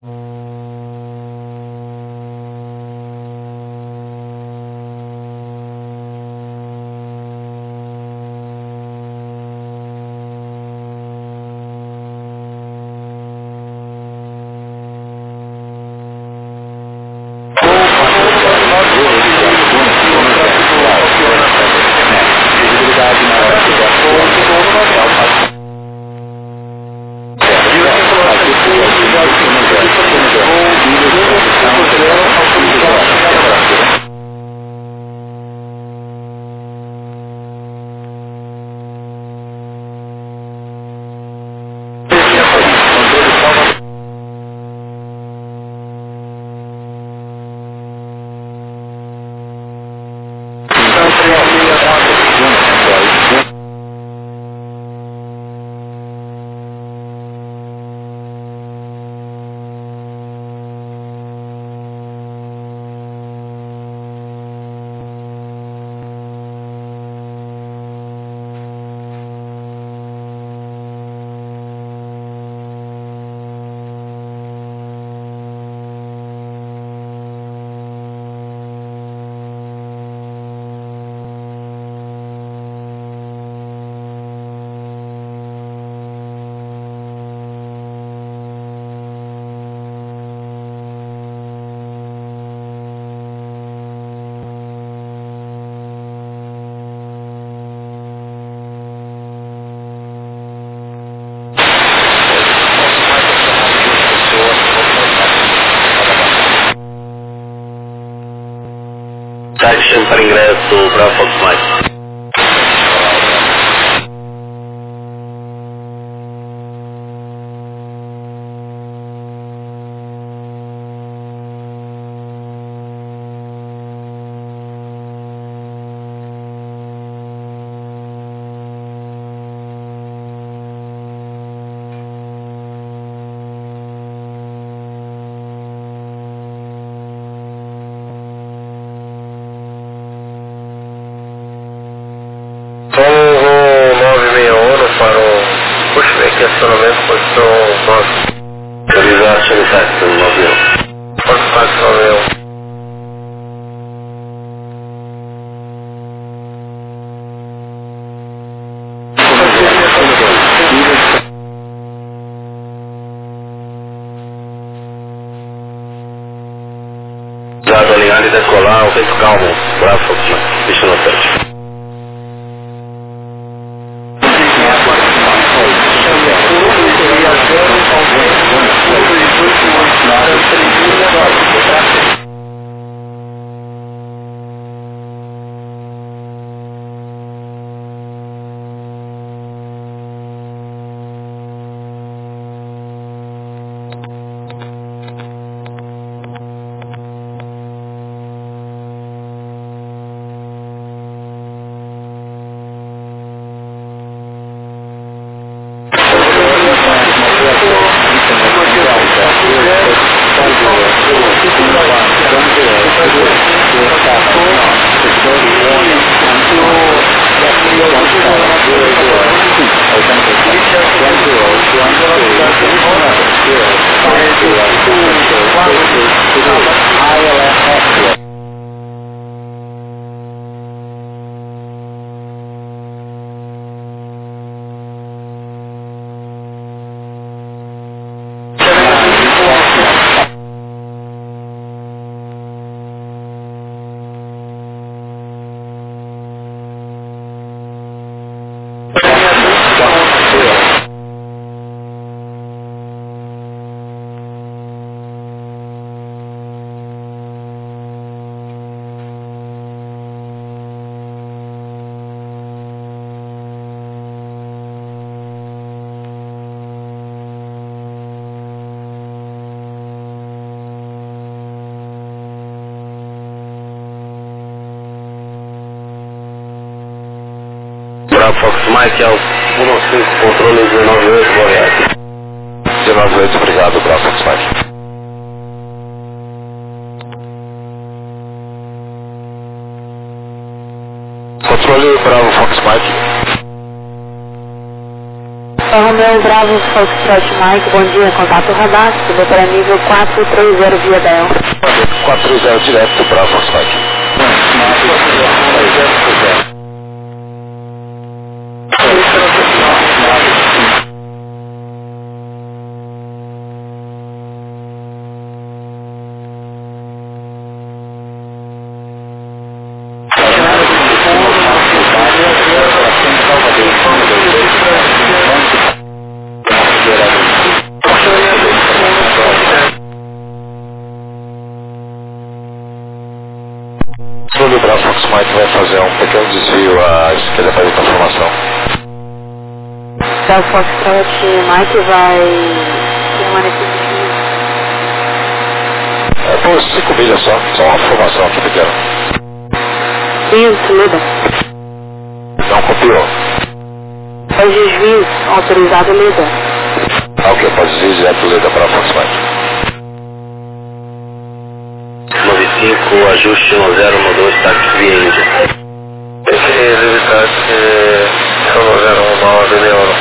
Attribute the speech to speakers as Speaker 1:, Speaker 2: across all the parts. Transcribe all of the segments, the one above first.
Speaker 1: Action para ingresso para Fox Mike.
Speaker 2: Estacionamento, posição 9.
Speaker 1: Autorizar Xanifex, 91.
Speaker 2: Porto Pax 91.
Speaker 1: Usado alinhar e decolar, o vento calmo, Bravo Fox Mike, deixa no teste. Fox Mike é o 15, controle 198, Goiás.
Speaker 3: 198, obrigado, Bravo Fox Mike. Controle Bravo Fox Mike.
Speaker 4: Romeu Bravo Foxtrot Mike, bom dia, contato radar, subiu para nível 430 via Del.
Speaker 3: 40 direto, Bravo Fox Mike. O Bravo Fox Mike vai fazer um pequeno desvio à esquerda para ir para a formação.
Speaker 4: Bravo Foxtrot Mike vai permanecer
Speaker 3: Por 5 milhas só uma formação aqui pequena.
Speaker 4: isso, Lida.
Speaker 3: Não copiou.
Speaker 4: Faz desvio, autorizado Lida.
Speaker 3: Ok, pode desvio direto Lida para Fox Mike.
Speaker 1: 95, ajuste 1012, táxi via Índia.
Speaker 2: Evitar que só 019 de euro.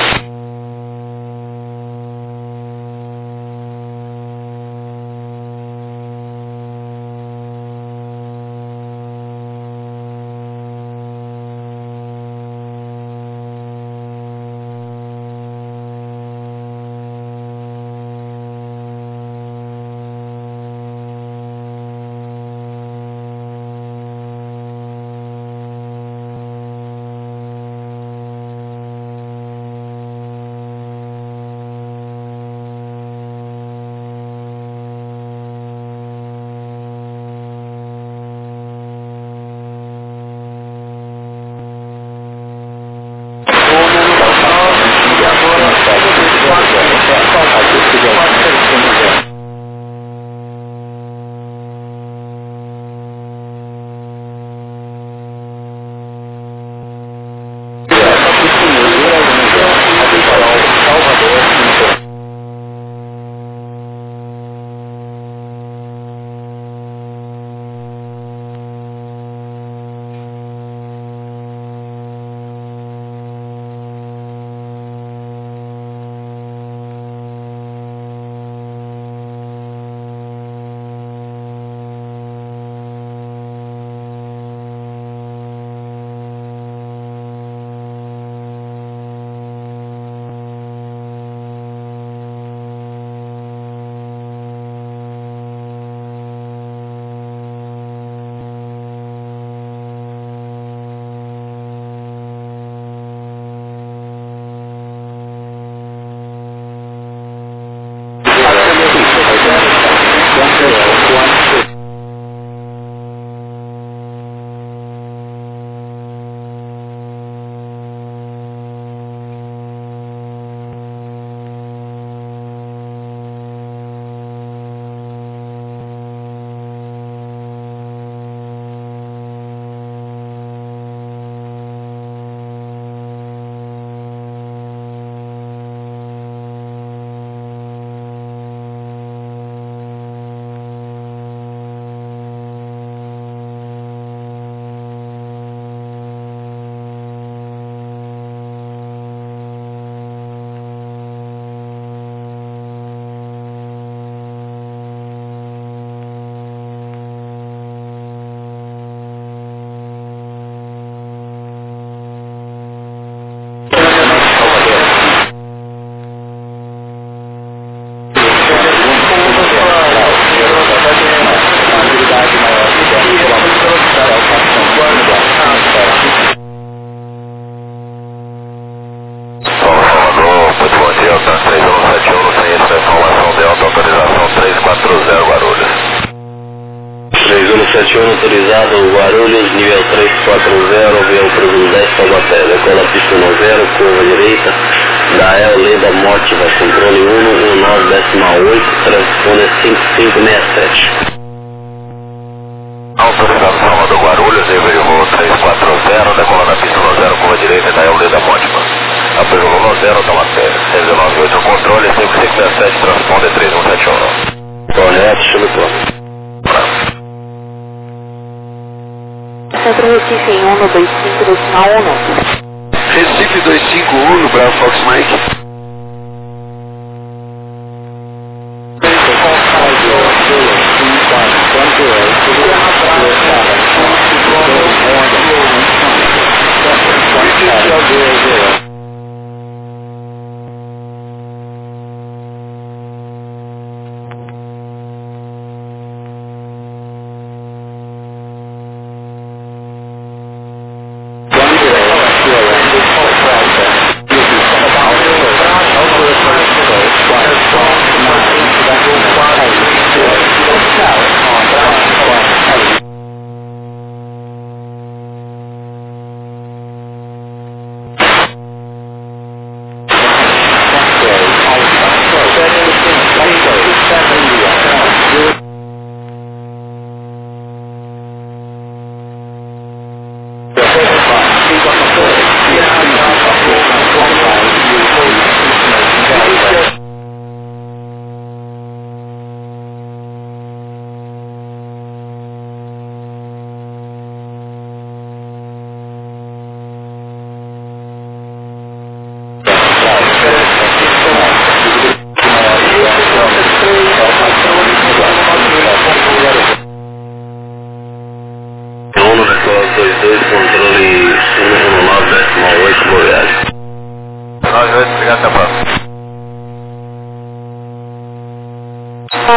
Speaker 1: autorizado Guarulhos, nível 340, avião presumo 10 Taubaté, decola pista 90, curva direita, Gael, Leda, Mótiva, controle 119,8, transpone 5567.
Speaker 3: Autorizado Salvador Guarulhos, nível voo 340, decola na pista 90, curva direita, Gael, Leda, Mótiva. Apoio 90, Taubaté, 198, controle 5567, transpone 3171.
Speaker 1: Correto, chame pronto.
Speaker 4: Centro Recife em 1 no 25 do sinal 1.
Speaker 3: Recife 251 no Bravo Fox Mike.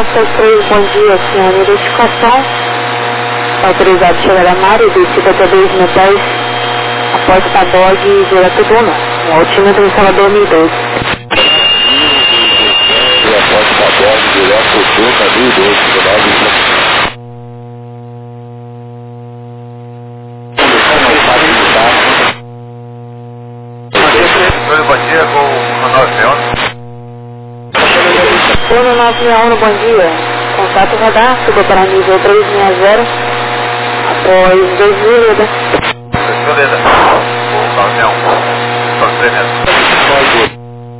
Speaker 4: 963, bom dia, senhora. Identificação. Autorizado chegar a Mário, descida até 2 metais, após da Dog direto do 1. Um altímetro instalador 1012.
Speaker 3: E após da Dog direto do 1012, bom dia com o 961.
Speaker 4: 961, bom dia. Contato radar, suba para nível 360, após 2 vidas.
Speaker 3: Beleza. O 91. Só você mesmo.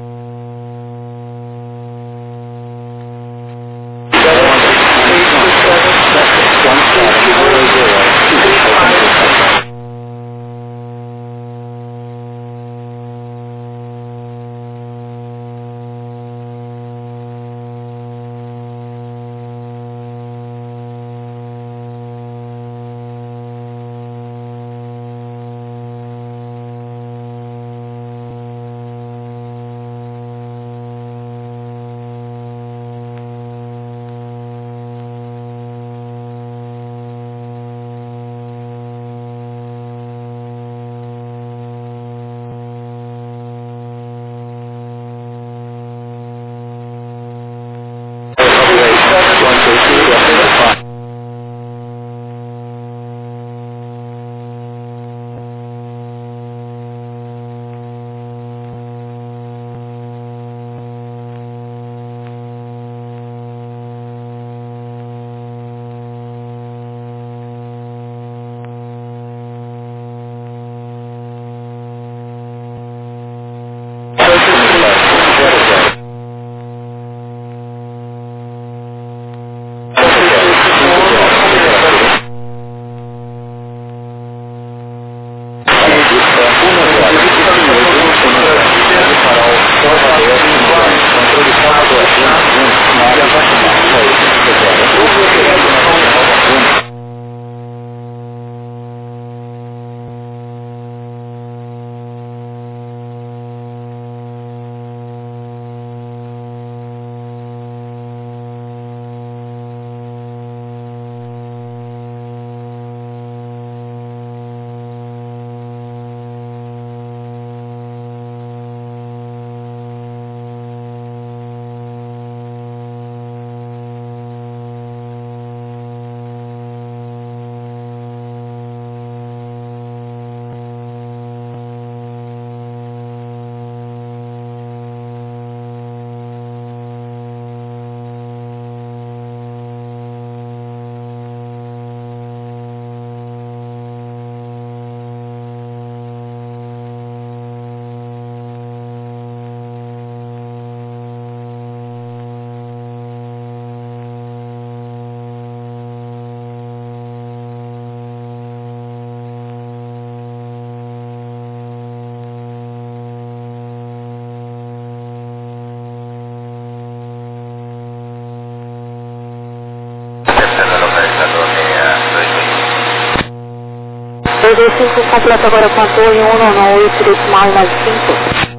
Speaker 4: O completo agora com a torre 198 decimal 95.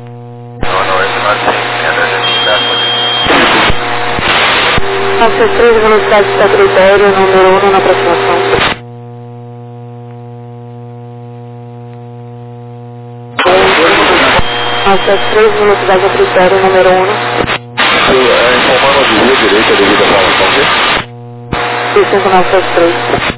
Speaker 4: 963, velocidade de satélite aéreo, número 1 na aproximação. 963, velocidade de satélite aéreo, número 1.
Speaker 3: Informando a rua direita devido à formação, ok?
Speaker 4: 65973.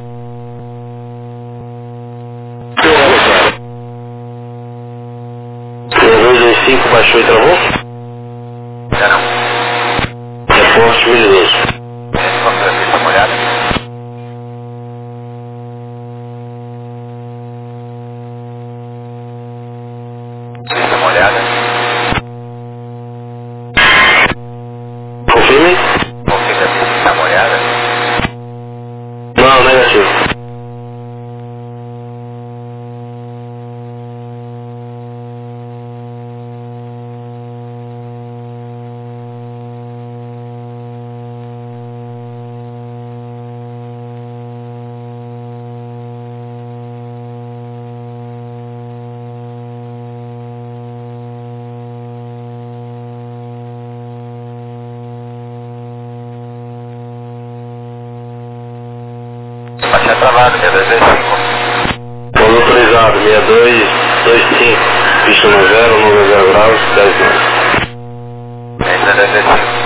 Speaker 1: 225 baixou e travou?
Speaker 3: Já não.
Speaker 1: Reforço 1012.
Speaker 3: Vamos dar uma olhada. Dá uma olhada.
Speaker 1: Confirme?
Speaker 3: Confirma, dá uma olhada.
Speaker 1: Não, negativo.
Speaker 3: tinha travado, 6225.
Speaker 1: Pouso autorizado, 6225, pista no 0, 90 graus, 10 metros.
Speaker 3: 6225.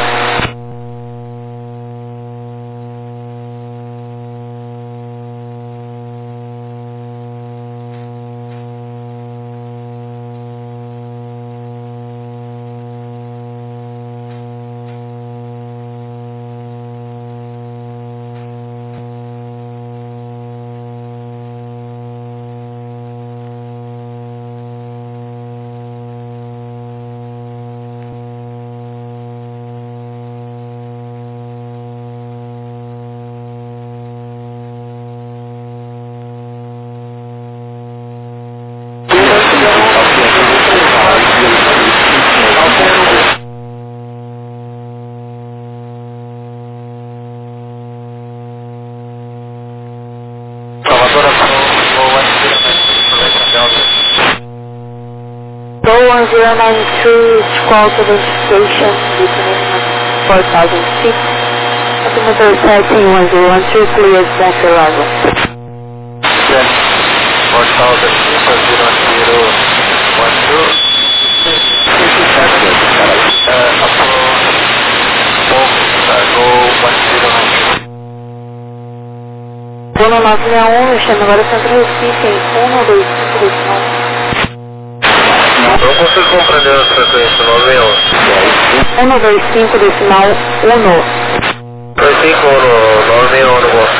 Speaker 4: Go 1092 is call to the station between 4,000 feet. Altimeter 17102 cleared center level.
Speaker 3: 4,000 feet, 0,012. Go 1092.
Speaker 4: Bono 961, chama agora Centro Recife em 125
Speaker 2: Não consigo compreender a frequência
Speaker 4: 125 decimal 1.
Speaker 2: 25 no 961 no Golfo.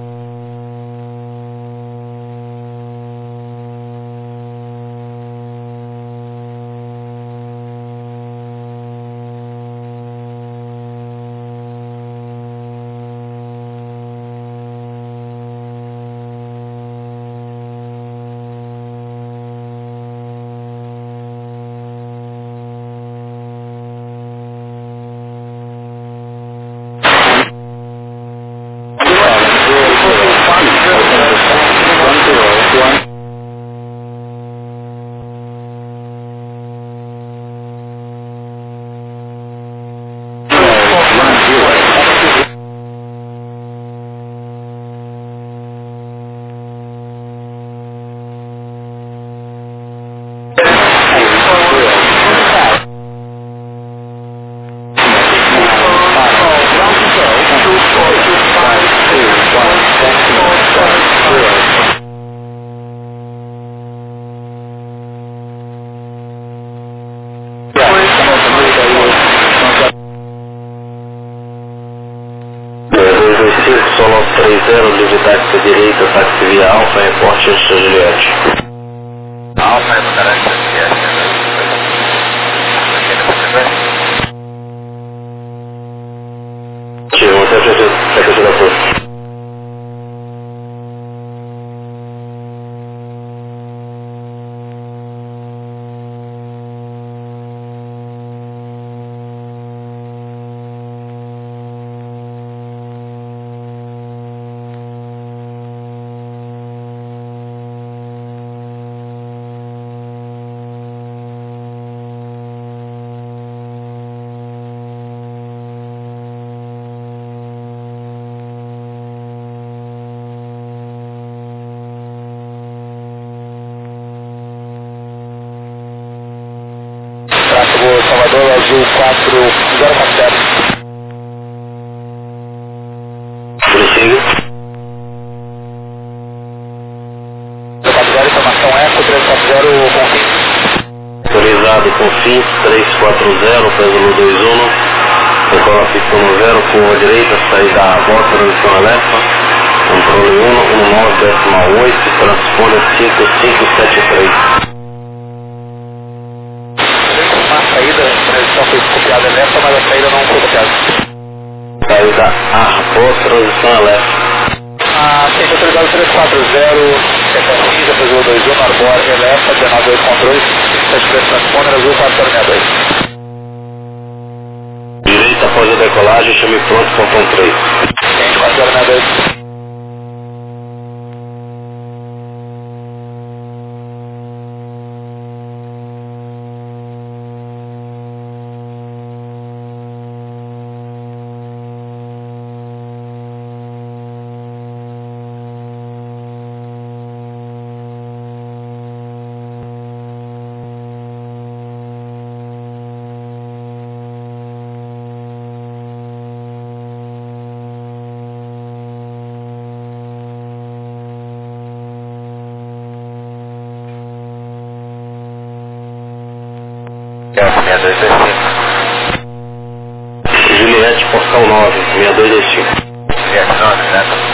Speaker 1: Solo 30, livre táxi direita, táxi via Alfa, reporte de Juliette.
Speaker 3: Alfa é para característica de
Speaker 1: Tive uma certeza da força.
Speaker 3: Salvador Azul 4047.
Speaker 1: Prossiga.
Speaker 3: 340, informação Eco 340 com fim.
Speaker 1: Autorizado com fim 340, Pedro 21. Decola pista no 0, curva direita, saída a volta, transição alerta. Controle 1, 19,8, transponder 5573.
Speaker 3: Foi copiada elétrica, mas a saída não foi copiada.
Speaker 1: Saída arpou, transição elétrica.
Speaker 3: Tem autorizado 340, seção 15, Azul 21, Arbor, elétrica, 198 controles, 57 transponder, Azul 4062.
Speaker 1: Direita após a decolagem, chame pronto, ponto 3.
Speaker 3: 4062.
Speaker 1: Juliette, Postal 9, 6225.
Speaker 3: Yes, 9, certo.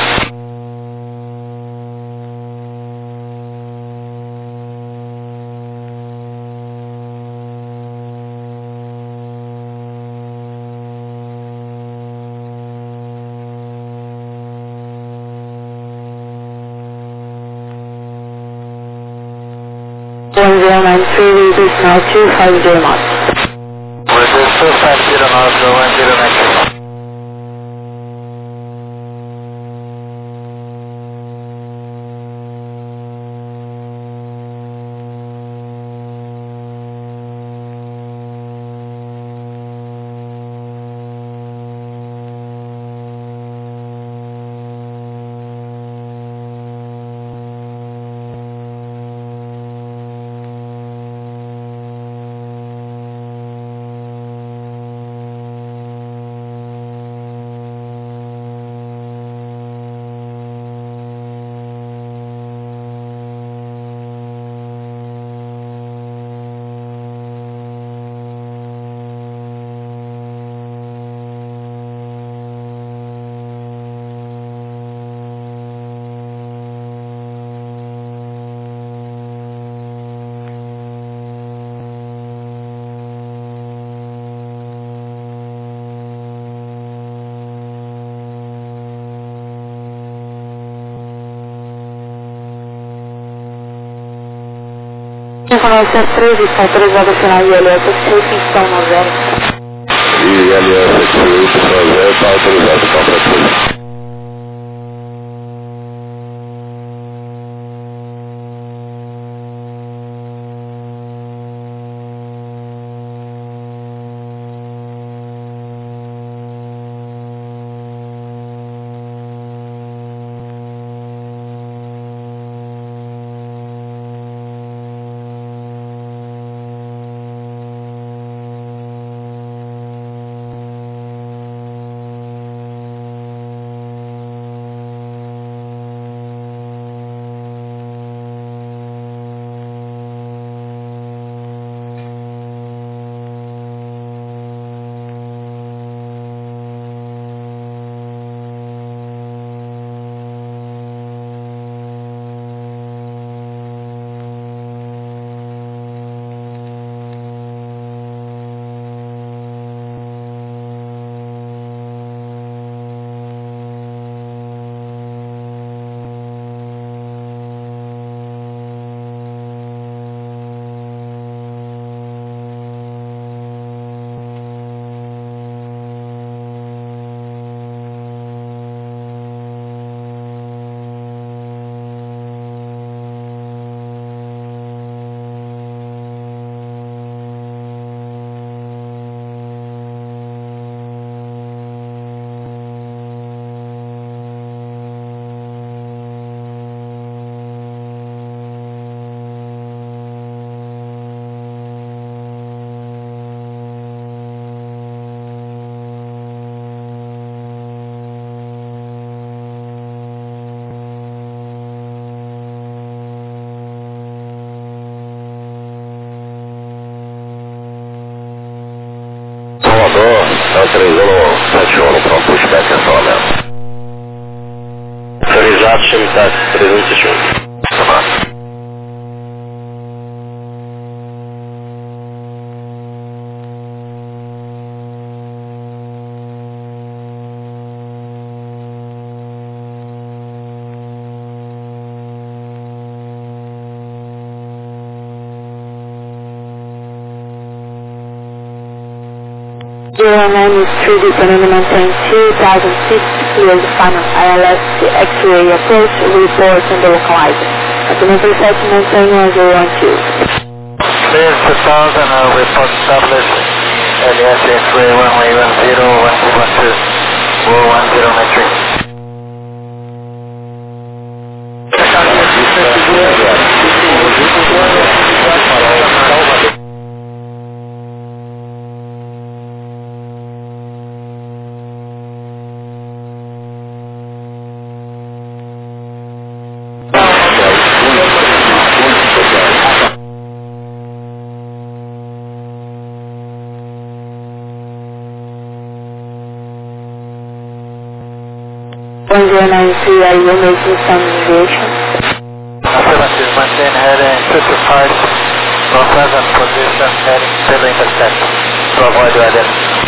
Speaker 4: Reduce now 250 knots.
Speaker 2: Reduce 250 knots, 10 meters.
Speaker 4: Informação 13 está autorizado a final ILS 6 no 0.
Speaker 3: E aliança 6 no 0 está autorizado para fazer. Salvador, é o 3171 para um pushback em Salvador.
Speaker 1: Autorizado, Chemitas 371.
Speaker 4: Is 3D Panama maintain 2000 feet, clear the final ILS X-ray approach, report and localizer. Altimeter set maintain 1012.
Speaker 2: Clear 2000, report established. LS X-ray runway 10, 12, 410 metric.
Speaker 4: 1093, are you making some deviation?
Speaker 2: Affirmative, maintain heading 55, from present position, heading still intersection, to avoid the identity.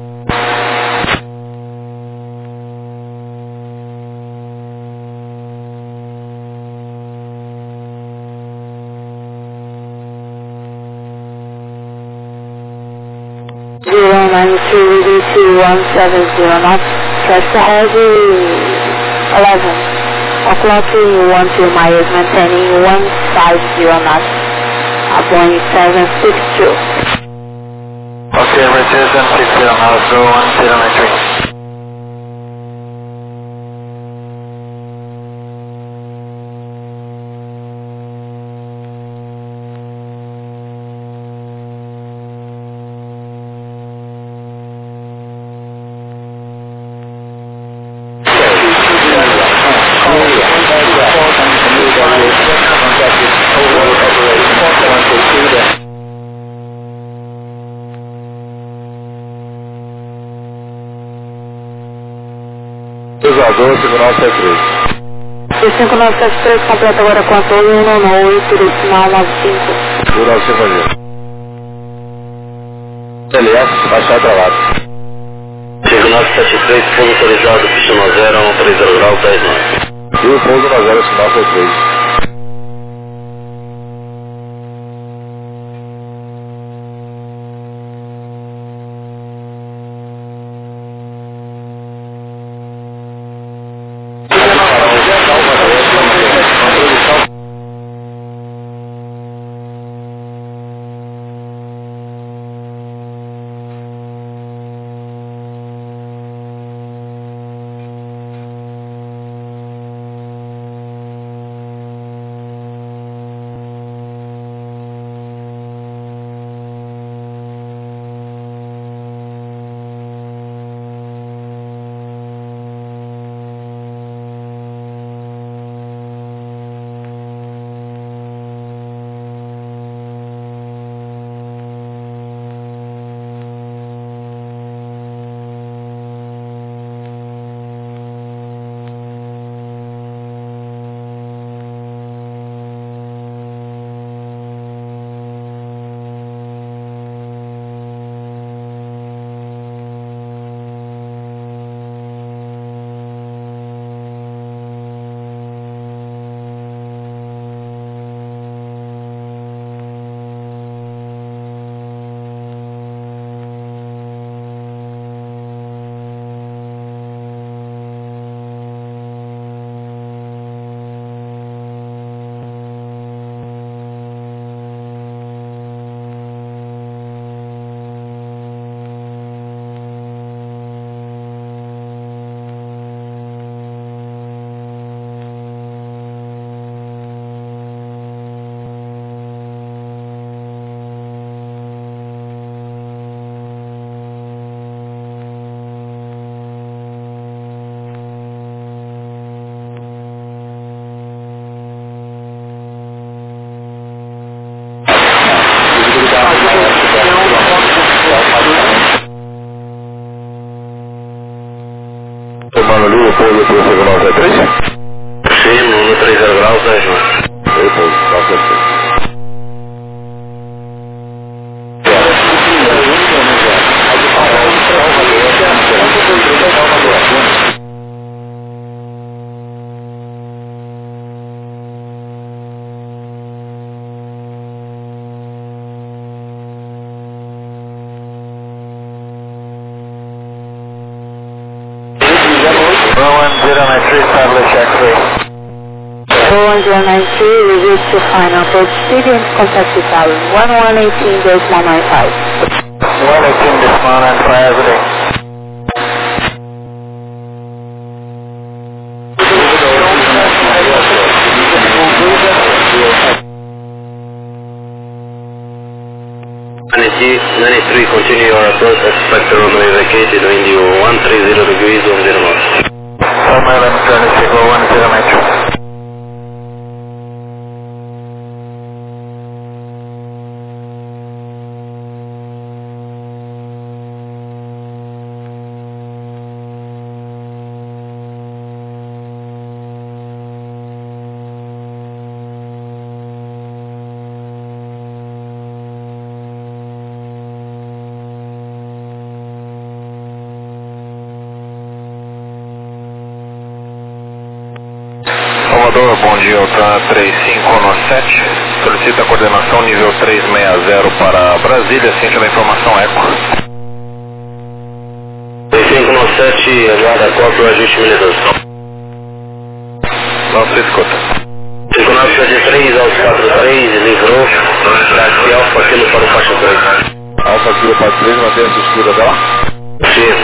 Speaker 4: Zero 93, VDC 170 knots, crest ahead 11. O'clock 12 miles, maintaining 150 knots, Boeing 762.
Speaker 2: Okay, reduction 60 miles, go 1093.
Speaker 3: Cruzador 5973.
Speaker 4: 5973, completa agora com a torre 198, decimal 95.
Speaker 3: 1950. LS, baixar travado.
Speaker 1: 5973, pouso autorizado, pista 90, 30 grau, 10 nós.
Speaker 3: E o pouso 90, sinal 63. Tomando ali o pouso para o segundo 93?
Speaker 1: Sim, no 30 graus, 10 nós.
Speaker 3: E o pouso, 93.
Speaker 2: Establish X-ray.
Speaker 4: 493, reduce to final approach speed and contact the tower. 1118.95.
Speaker 2: 118.95, everything.
Speaker 1: Ninety-three, continue your approach, expect the runway vacated, wind you 130 degrees, 10 knots.
Speaker 2: 4 mile and 26, 10 meters.
Speaker 3: Salvador, bom dia, Altan 3517. Solicita coordenação nível 360 para Brasília, ciente da informação ECO.
Speaker 1: 3517, aguarda cópia, ajuste mineração.
Speaker 3: Não se escuta.
Speaker 1: 5973 aos 43, livrou, táxi Alfa Kilo para o faixa 3.
Speaker 3: Alfa Kilo para 3, mantém a estrutura dela?
Speaker 1: Sim.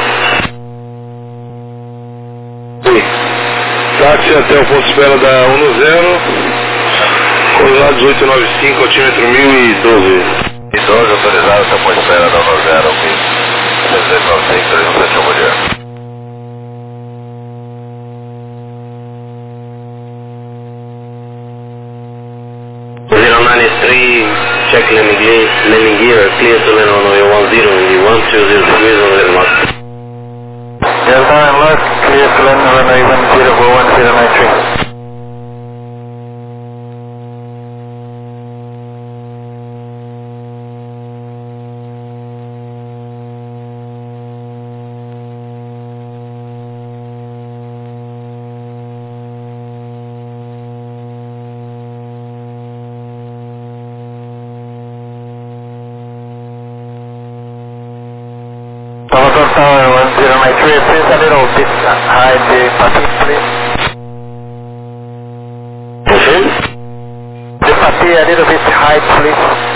Speaker 5: Táxi até o ponto de espera da 10, coordenados 895, altímetro 1012.
Speaker 3: 12, autorizado até o ponto de espera da 10, 396, 317, bom dia.
Speaker 1: Check landing gear, clear to land runway 10 in the 120 degrees on the north.
Speaker 2: Delta and left, clear to land runway 10 for 1093. Salvador Tower 1093, please a little bit hide the fatigue, please. The fatigue a little bit high, please.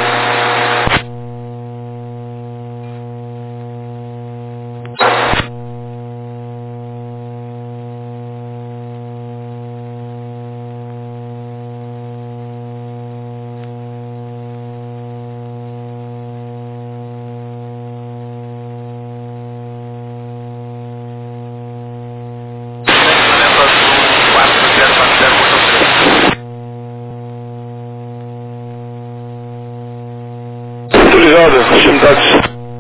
Speaker 5: Autorizado, chame táxi.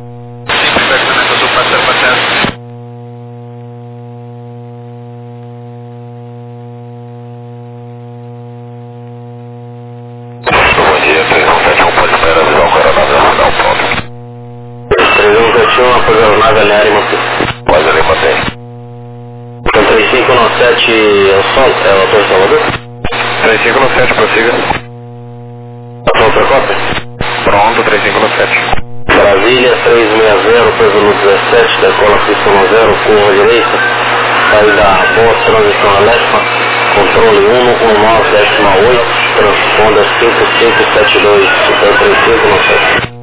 Speaker 3: Bom dia, 3171, pode esperar avisar o Coronado Nacional, pronto.
Speaker 1: 3171, após a aeronave alinhar
Speaker 3: Pode ali manter.
Speaker 1: Então 3597 é o sol, é o autor Salvador?
Speaker 3: 3597, prossiga.
Speaker 1: Passou outra cópia?
Speaker 3: Pronto, 3597.
Speaker 1: Brasília 360, peso no 17, decola frição 0, curva direita, saída boa, transição alerta, controle 119,8, transponder 5572, super 3597.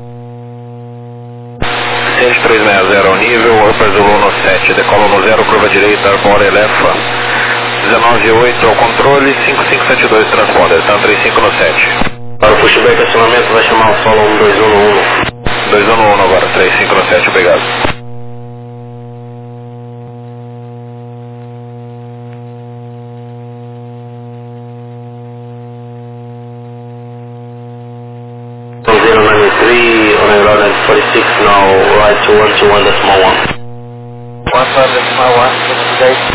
Speaker 3: Ciente 360 ao nível, upper Zulu no 7, decola no 0, curva direita, arbora elefa, 19,8 ao controle, 5572, transponder, tá 3597.
Speaker 1: Para o pushback acionamento vai chamar o solo 1211.
Speaker 3: 211 agora, 3597, obrigado.
Speaker 1: So 093 on a route 46 now, right to 121.1.
Speaker 2: 121, today.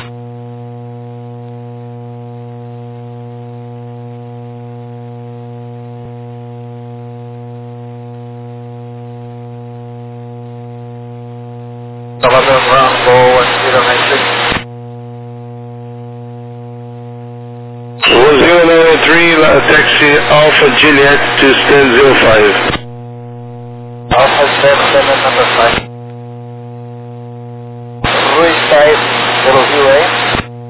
Speaker 2: Salvador Rambo 1093.
Speaker 5: 1093, taxi Alpha Juliet to stand 05.
Speaker 2: Alpha 77, number 5. Ruiz 5, little UA.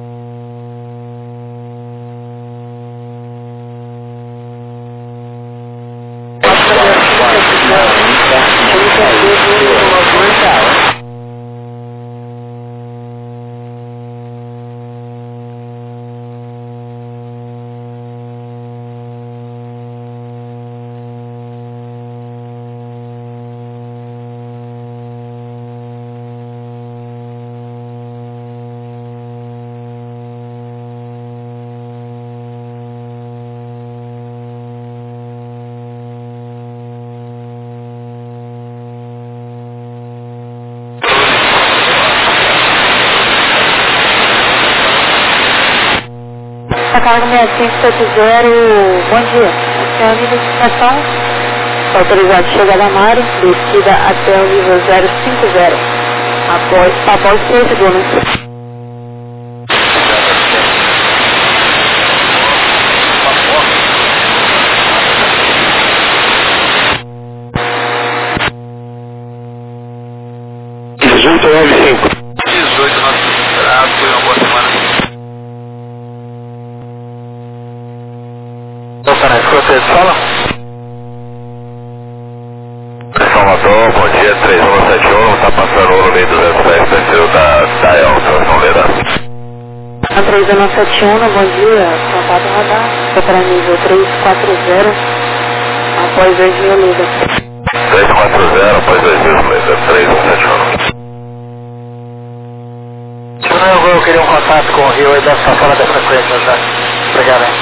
Speaker 4: Carga 6570, bom dia. Aqui é a identificação, autorizado chegada a Mari, descida até o nível 050, após 3 segundos.
Speaker 2: Fala.
Speaker 3: Salvador, bom dia, 3171, tá passando no meio 210, perfil da Elsa, São Leandro.
Speaker 4: A 3171, bom dia, contato radar, para nível 340, após 2000 libras.
Speaker 3: 340, após 2000 libras, 3171.
Speaker 2: Eu queria um contato com o Rio, ele deve estar fora da frequência já. Obrigado, hein?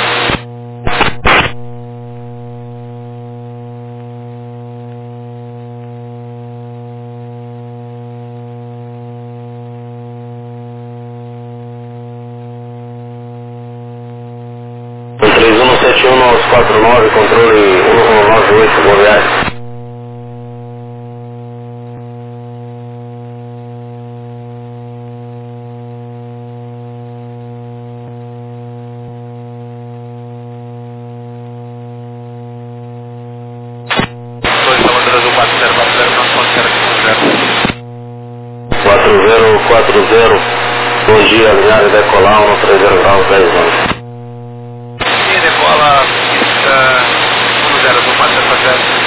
Speaker 1: O 3171-949, controle 1198, Goiás. Bom dia, alinhado decolar, 130 graus, 10 anos.
Speaker 3: E decola, 10 do 400.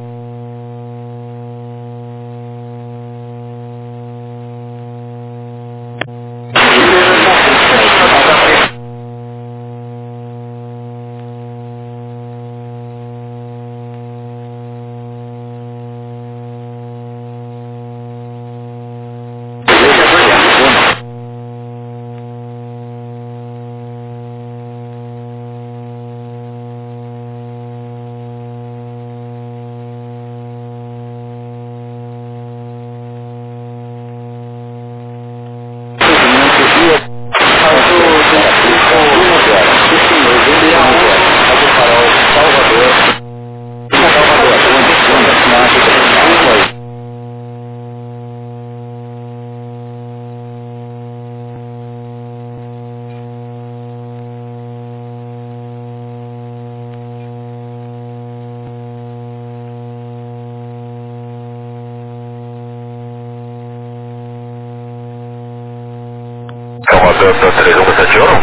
Speaker 3: Salvador, 3171?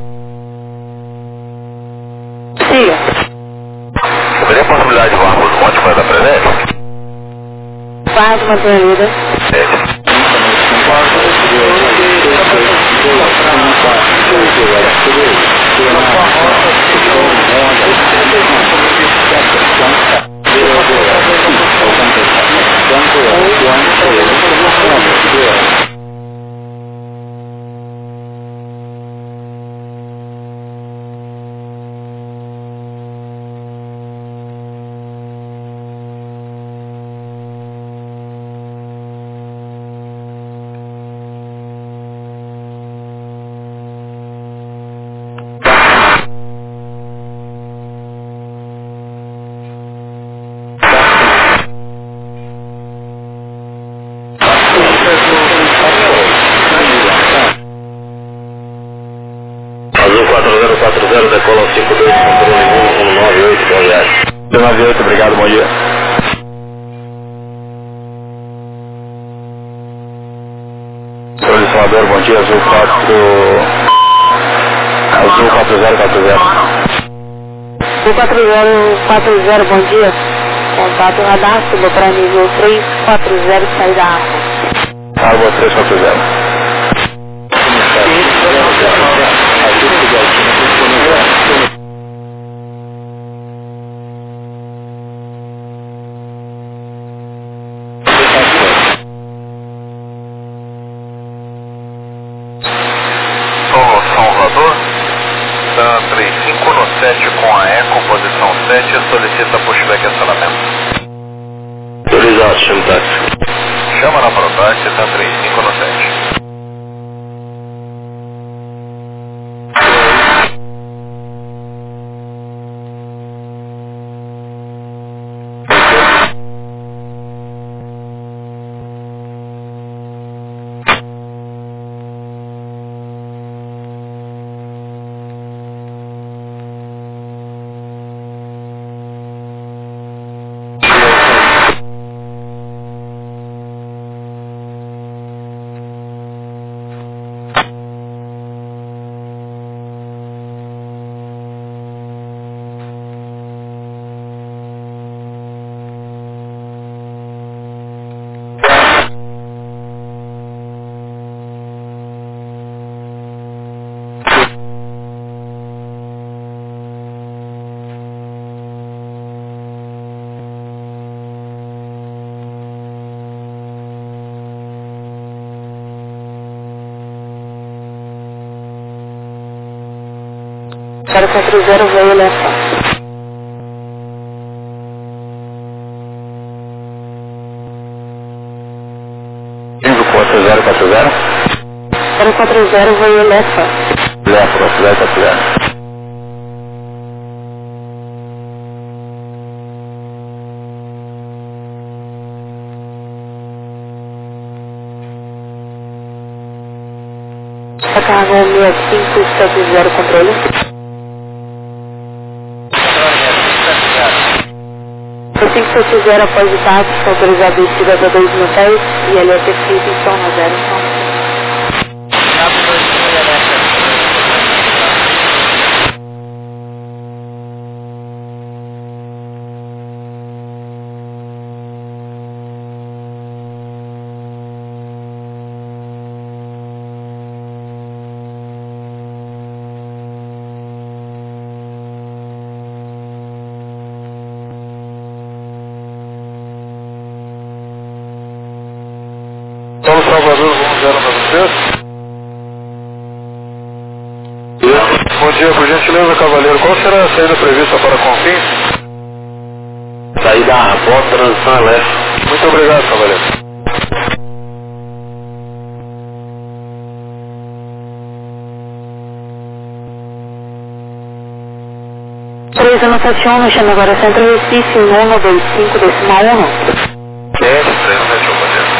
Speaker 4: Siga.
Speaker 3: Teria possibilidade de voar por Monte para dar presente?
Speaker 4: Paz, mantenida.
Speaker 1: Azul 4040, decola 52, controle 1198, Goiás.
Speaker 3: 198, obrigado, bom dia. Sou Salvador, bom dia, Azul 4040.
Speaker 4: O 4040, bom dia. Contato radar, suba para nível 340, saída A.
Speaker 3: Água 340. Salvador, Dan 3517 com a Eco, posição 7, solicita pushback e acionamento.
Speaker 1: Autorizado, chama táxi.
Speaker 3: Chama na proteste, Dan 3517.
Speaker 4: 040 veio elevado. 040 veio elevado.
Speaker 1: Left, 040.
Speaker 4: Chicago 6570 controle. 6570 após o táxi, autorizado a descida da 2010 e ele é perfeito em som na 0.
Speaker 5: Paulo Salvador, 1093. Bom dia, por gentileza, cavaleiro. Qual será a saída prevista para Confins?
Speaker 1: Saída a porta, transição é leste.
Speaker 5: Muito obrigado, cavaleiro.
Speaker 4: Três anotação, nos chama agora Centro Recife, 125, decimal 1.
Speaker 3: Yes, 371, bom dia.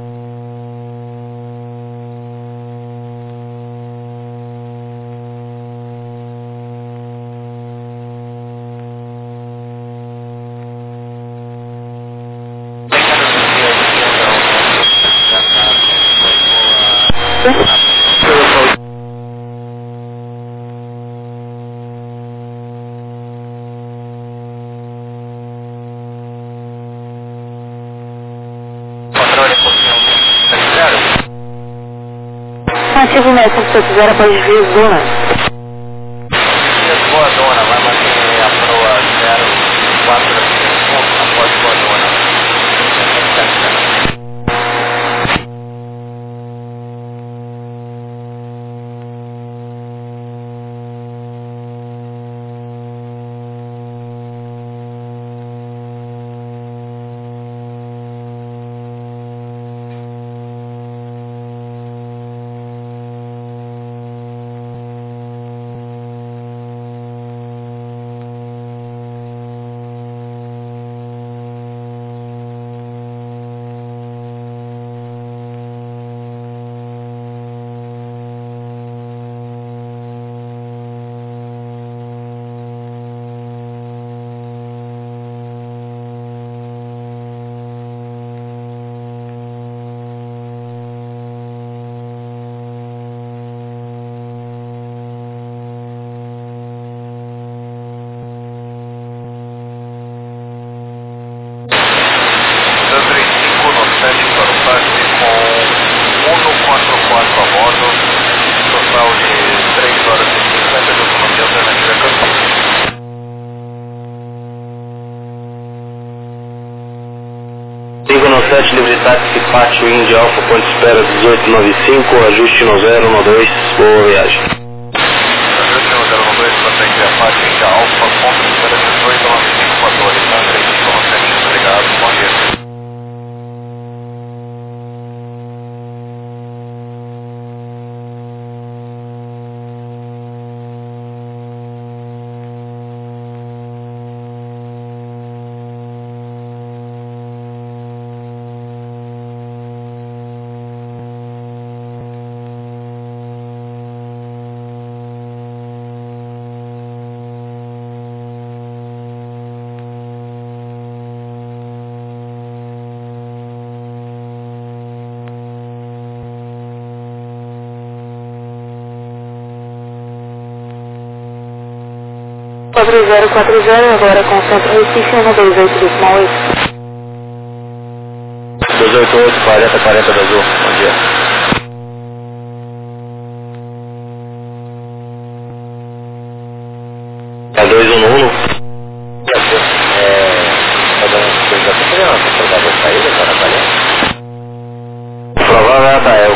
Speaker 4: Ativo médico, se você quiser, pode vir zona.
Speaker 3: Boa dona, vai manter a proa 04 após boa dona.
Speaker 1: Livre táxi, pátio Índia Alfa, ponto de espera 1895, ajuste no 012, boa viagem.
Speaker 3: Ajuste no 012, prossegue a pátio Índia Alfa, ponto de espera 1895, motor Alexandre, 597, obrigado, bom dia.
Speaker 4: Sobre 040, agora com Centro Recife, 128, decimal 8.
Speaker 1: 288, 40 da Azul, bom dia. É 211. Provável é a Dael.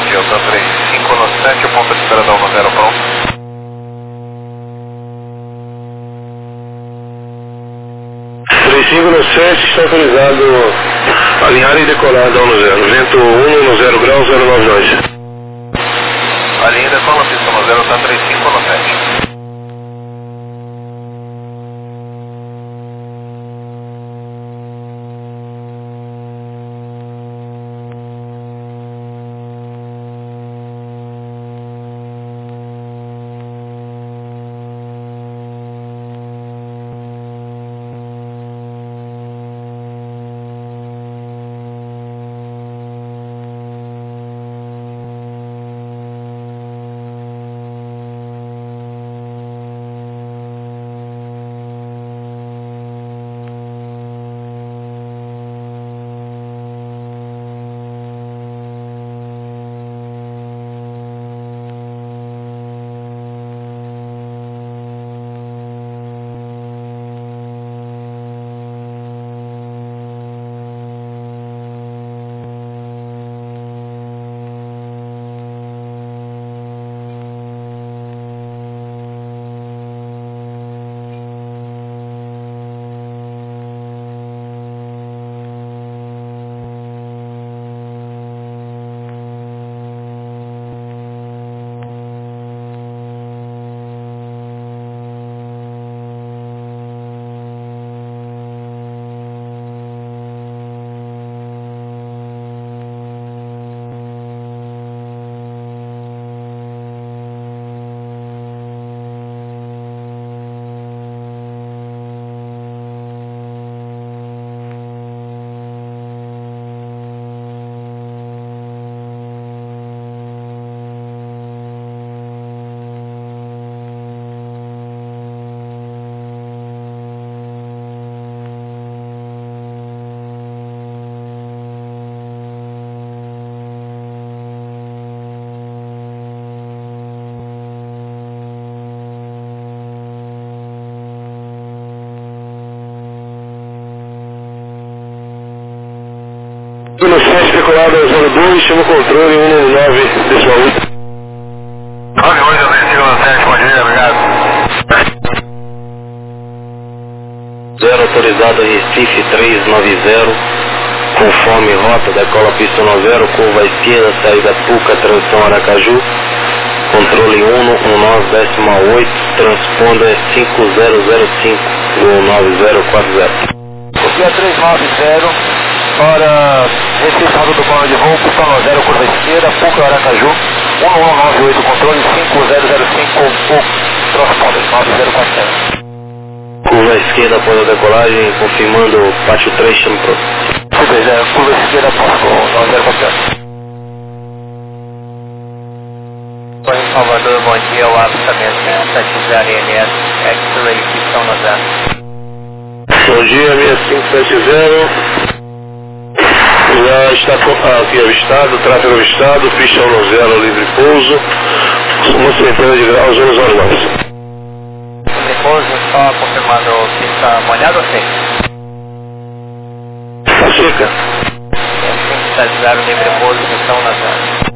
Speaker 3: Delta 35 no 7, o ponto de espera da 10 pronto.
Speaker 5: 35 no 7, está autorizado alinhar e decolar da 10. Vento 1 no 0 graus, 092.
Speaker 3: A linha decola, pista no 0, está 35 no 7.
Speaker 5: No 7, decolado 02, chama o controle 119, decimal 8.
Speaker 3: Ok, hoje eu venho no 7, bom dia, obrigado.
Speaker 1: 0 autorizado Recife 390, conforme rota, decola pista no 0, curva à esquerda, saída Puca, transição Aracaju, controle 119,8, transponder 5005, gol 9040.
Speaker 2: Dia 390, para recepção do plano de voo, pista no 0, curva esquerda, Puca, Aracaju, 1198, controle 5005, transponder 9040.
Speaker 1: Curva à esquerda após a decolagem, confirmando pátio 3, chama pro.
Speaker 2: Curva esquerda após o 9040.
Speaker 3: Em Salvador, bom dia, o avistamento 570 INS, X-Ray, pistão no 0.
Speaker 5: Bom dia, 6570. Já está aqui avistado, tráfego avistado, pista 10, livre pouso, uma centena de graus, 102.
Speaker 3: Repouso, só confirmando pista molhada ou seca?
Speaker 5: Está seca.
Speaker 3: 570 livre pouso, pistão na 0.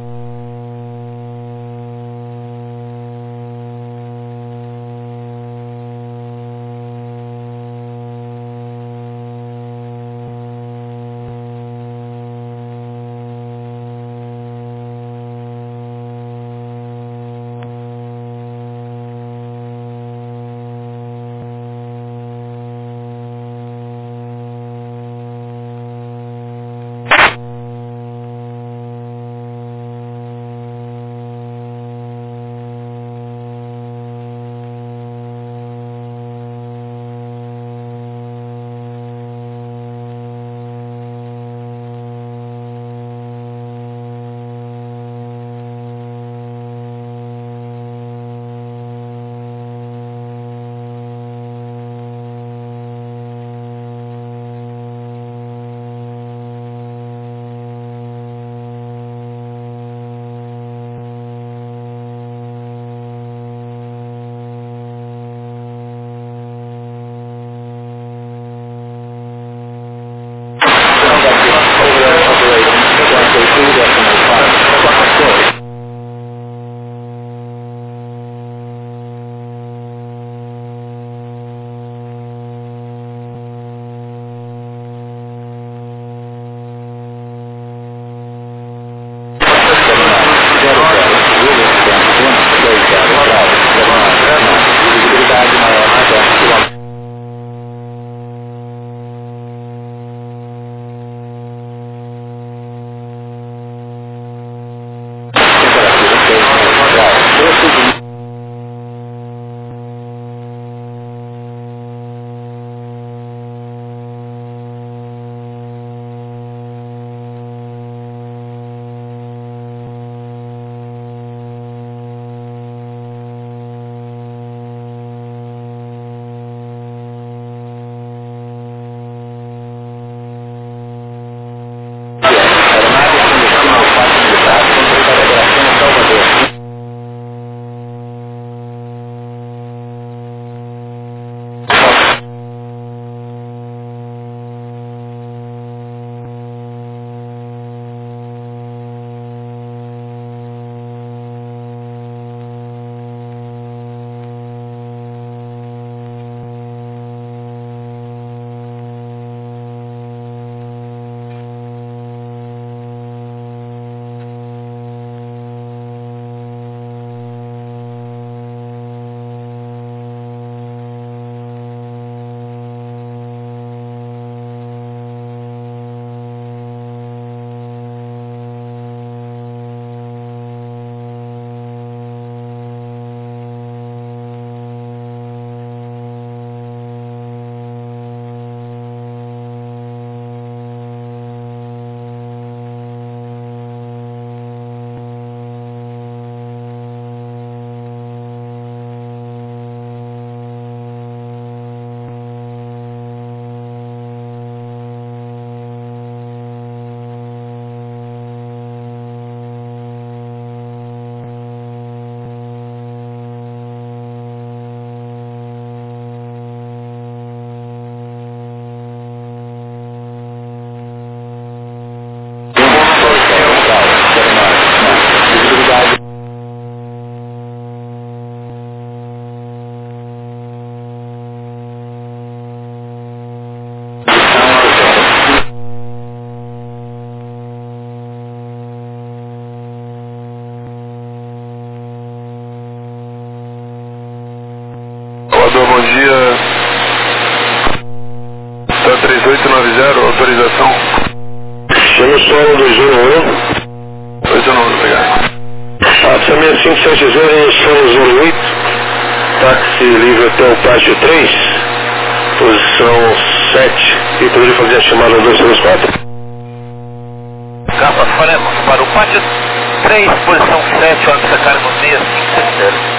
Speaker 5: autorização.
Speaker 1: Chama só no 211.
Speaker 5: 211, obrigado.
Speaker 1: Passa 6570, São 08, táxi livre até o pátio 3, posição 7, e poderia fazer a chamada 234?
Speaker 2: Capa, faremos para o pátio 3, posição 7, órbita cargo 6570.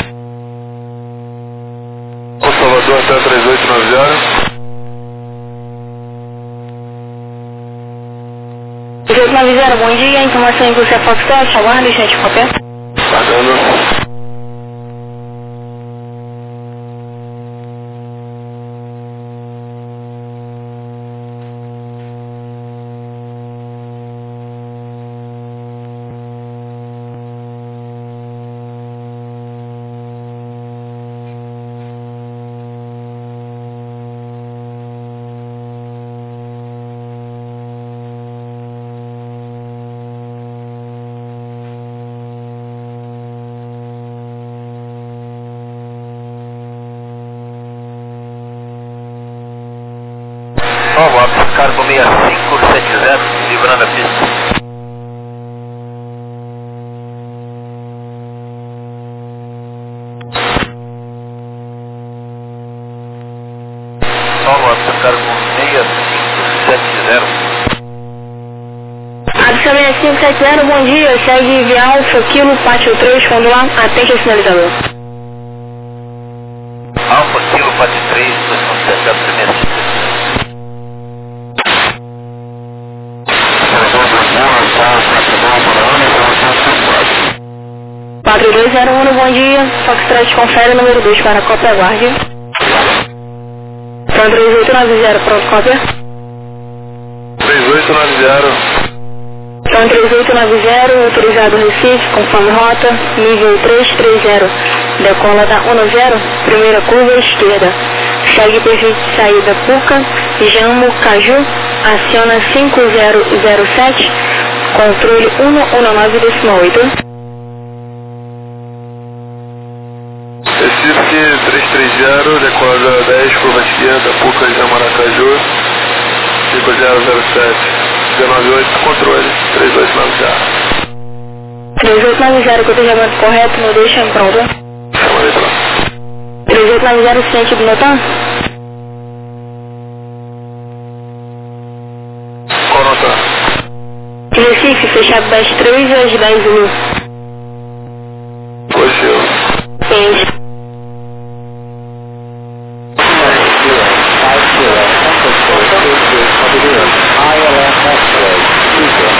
Speaker 5: O Salvador até 3890.
Speaker 4: 3890, bom dia, informação em você é Foxtrot, aguarde, gente, qualquer.
Speaker 5: Pagando.
Speaker 2: Novo órbita cargo 6570, livrando a pista. Novo órbita cargo 6570.
Speaker 4: Absa 6570, bom dia, segue via Alfa, Kilo, pátio 3, fundo lá, atende ao sinalizador.
Speaker 2: Alfa, Kilo, pátio 3, posição 7, a primeira.
Speaker 4: 4201, bom dia, Foxtrot confere número 2 para a cópia, aguarde. São 3890, pronto, cópia.
Speaker 5: 3890.
Speaker 4: São 3890, autorizado Recife, conforme rota, nível 330, decola da 10, primeira curva esquerda. Segue perfil de saída Puca, Jammo, Caju, aciona 5007, controle 119,8.
Speaker 5: Recife 330, decola da 10, curva esquerda, Puca, Jammo, Aracaju, 5007, 198, controle 3890.
Speaker 4: 3890, cotejamento correto, não deixa em pronto.
Speaker 5: Chama aí pronto.
Speaker 4: 3890, ciente do notão?
Speaker 5: Qual nota?
Speaker 4: Recife, fechado das 3 às 10 mil.